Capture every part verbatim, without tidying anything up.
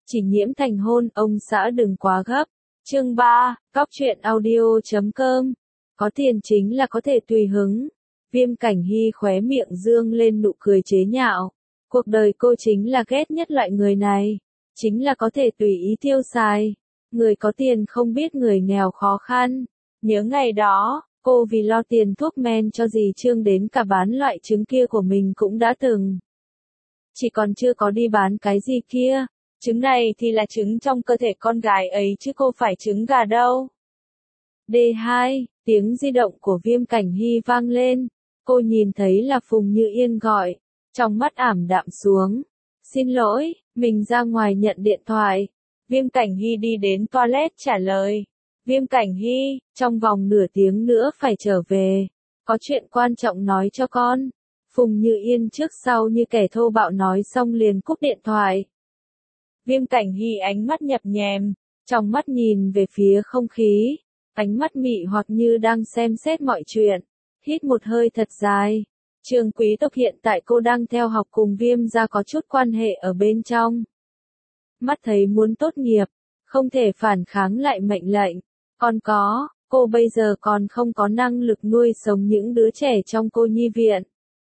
Chỉ nhiễm thành hôn, ông xã đừng quá gấp. Chương ba, Cóc truyện audio chấm com. Có tiền chính là có thể tùy hứng. Viêm Cảnh Hy khóe miệng dương lên nụ cười chế nhạo. Cuộc đời cô chính là ghét nhất loại người này. Chính là có thể tùy ý tiêu xài. Người có tiền không biết người nghèo khó khăn. Nhớ ngày đó, cô vì lo tiền thuốc men cho dì Trương đến cả bán loại trứng kia của mình cũng đã từng. Chỉ còn chưa có đi bán cái gì kia. Trứng này thì là trứng trong cơ thể con gái ấy chứ cô phải trứng gà đâu. D hai, tiếng di động của Viêm Cảnh Hy vang lên. Cô nhìn thấy là Phùng Như Yên gọi. Trong mắt ảm đạm xuống. Xin lỗi, mình ra ngoài nhận điện thoại. Viêm Cảnh Hy đi đến toilet trả lời. Viêm Cảnh Hy, trong vòng nửa tiếng nữa phải trở về. Có chuyện quan trọng nói cho con. Phùng Như Yên trước sau như kẻ thô bạo nói xong liền cúp điện thoại. Viêm Cảnh Hy ánh mắt nhập nhèm, trong mắt nhìn về phía không khí. Ánh mắt mị hoặc như đang xem xét mọi chuyện. Hít một hơi thật dài. Trường quý tộc hiện tại cô đang theo học cùng Viêm gia có chút quan hệ ở bên trong. Mắt thấy muốn tốt nghiệp, không thể phản kháng lại mệnh lệnh. Còn có, cô bây giờ còn không có năng lực nuôi sống những đứa trẻ trong cô nhi viện.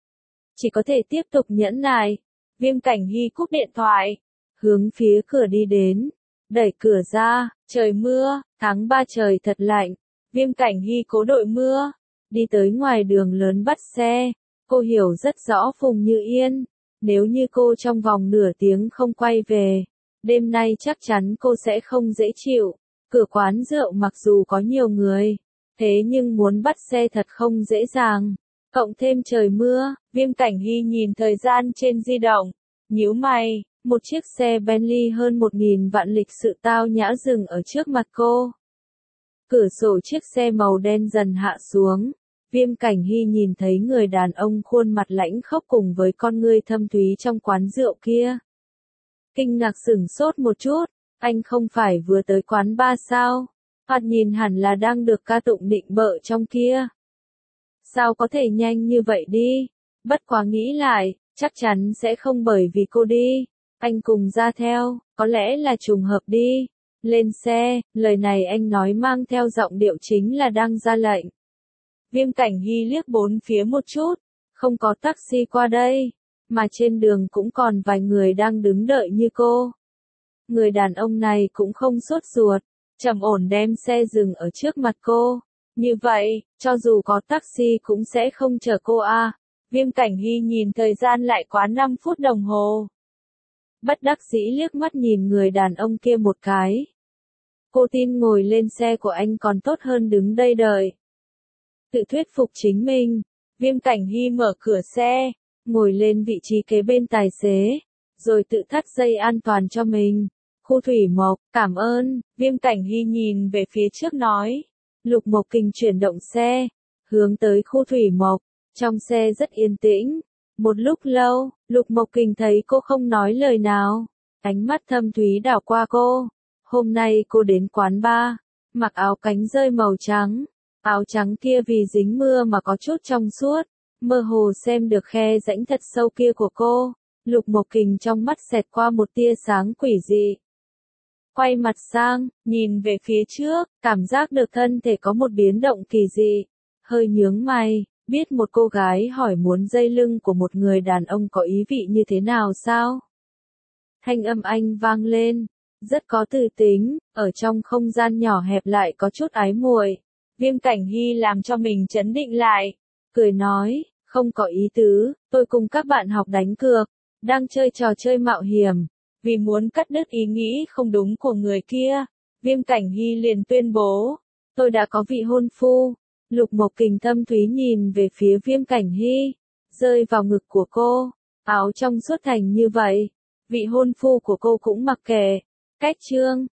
Chỉ có thể tiếp tục nhẫn nại. Viêm Cảnh Hy cúp điện thoại, hướng phía cửa đi đến, đẩy cửa ra, trời mưa, tháng ba trời thật lạnh. Viêm Cảnh Hy cố đội mưa, đi tới ngoài đường lớn bắt xe. Cô hiểu rất rõ Phùng Như Yên, nếu như cô trong vòng nửa tiếng không quay về, đêm nay chắc chắn cô sẽ không dễ chịu. Cửa quán rượu mặc dù có nhiều người, thế nhưng muốn bắt xe thật không dễ dàng. Cộng thêm trời mưa, Viêm Cảnh Hy nhìn thời gian trên di động, nhíu mày, một chiếc xe Bentley hơn một nghìn vạn lịch sự tao nhã dừng ở trước mặt cô. Cửa sổ chiếc xe màu đen dần hạ xuống. Viêm Cảnh Hy nhìn thấy người đàn ông khuôn mặt lãnh khốc cùng với con ngươi thâm thúy trong quán rượu kia. Kinh ngạc sửng sốt một chút, anh không phải vừa tới quán bar sao? Thoạt nhìn hẳn là đang được ca tụng nịnh bợ trong kia. Sao có thể nhanh như vậy đi? Bất quá nghĩ lại, chắc chắn sẽ không bởi vì cô đi. Anh cùng ra theo, có lẽ là trùng hợp đi. Lên xe, lời này anh nói mang theo giọng điệu chính là đang ra lệnh. Viêm Cảnh Hy liếc bốn phía một chút, không có taxi qua đây, mà trên đường cũng còn vài người đang đứng đợi như cô. Người đàn ông này cũng không sốt ruột, trầm ổn đem xe dừng ở trước mặt cô. Như vậy, cho dù có taxi cũng sẽ không chở cô à. Viêm Cảnh Hy nhìn thời gian lại quá năm phút đồng hồ. Bất đắc dĩ liếc mắt nhìn người đàn ông kia một cái. Cô tin ngồi lên xe của anh còn tốt hơn đứng đây đợi. Tự thuyết phục chính mình, Viêm Cảnh Hy mở cửa xe, ngồi lên vị trí kế bên tài xế, rồi tự thắt dây an toàn cho mình. Khu Thủy Mộc, cảm ơn. Viêm Cảnh Hy nhìn về phía trước nói. Lục Mộc Kình chuyển động xe, hướng tới khu Thủy Mộc. Trong xe rất yên tĩnh. Một lúc lâu, Lục Mộc Kình thấy cô không nói lời nào. Ánh mắt thâm thúy đảo qua cô. Hôm nay cô đến quán bar, mặc áo cánh rơi màu trắng. Áo trắng kia vì dính mưa mà có chút trong suốt. Mơ hồ xem được khe rãnh thật sâu kia của cô. Lục Mộc Kình trong mắt xẹt qua một tia sáng quỷ dị. Quay mặt sang, nhìn về phía trước, cảm giác được thân thể có một biến động kỳ dị. Hơi nhướng mày, biết một cô gái hỏi muốn dây lưng của một người đàn ông có ý vị như thế nào sao? Thanh âm anh vang lên, rất có tư tính, ở trong không gian nhỏ hẹp lại có chút ái muội. Viêm Cảnh Hy làm cho mình trấn định lại, cười nói, không có ý tứ, tôi cùng các bạn học đánh cược, đang chơi trò chơi mạo hiểm. Vì muốn cắt đứt ý nghĩ không đúng của người kia, Viêm Cảnh Hy liền tuyên bố, tôi đã có vị hôn phu. Lục Mộc Kình thâm thúy nhìn về phía Viêm Cảnh Hy, rơi vào ngực của cô, áo trong suốt thành như vậy, vị hôn phu của cô cũng mặc kệ. Cách Trương,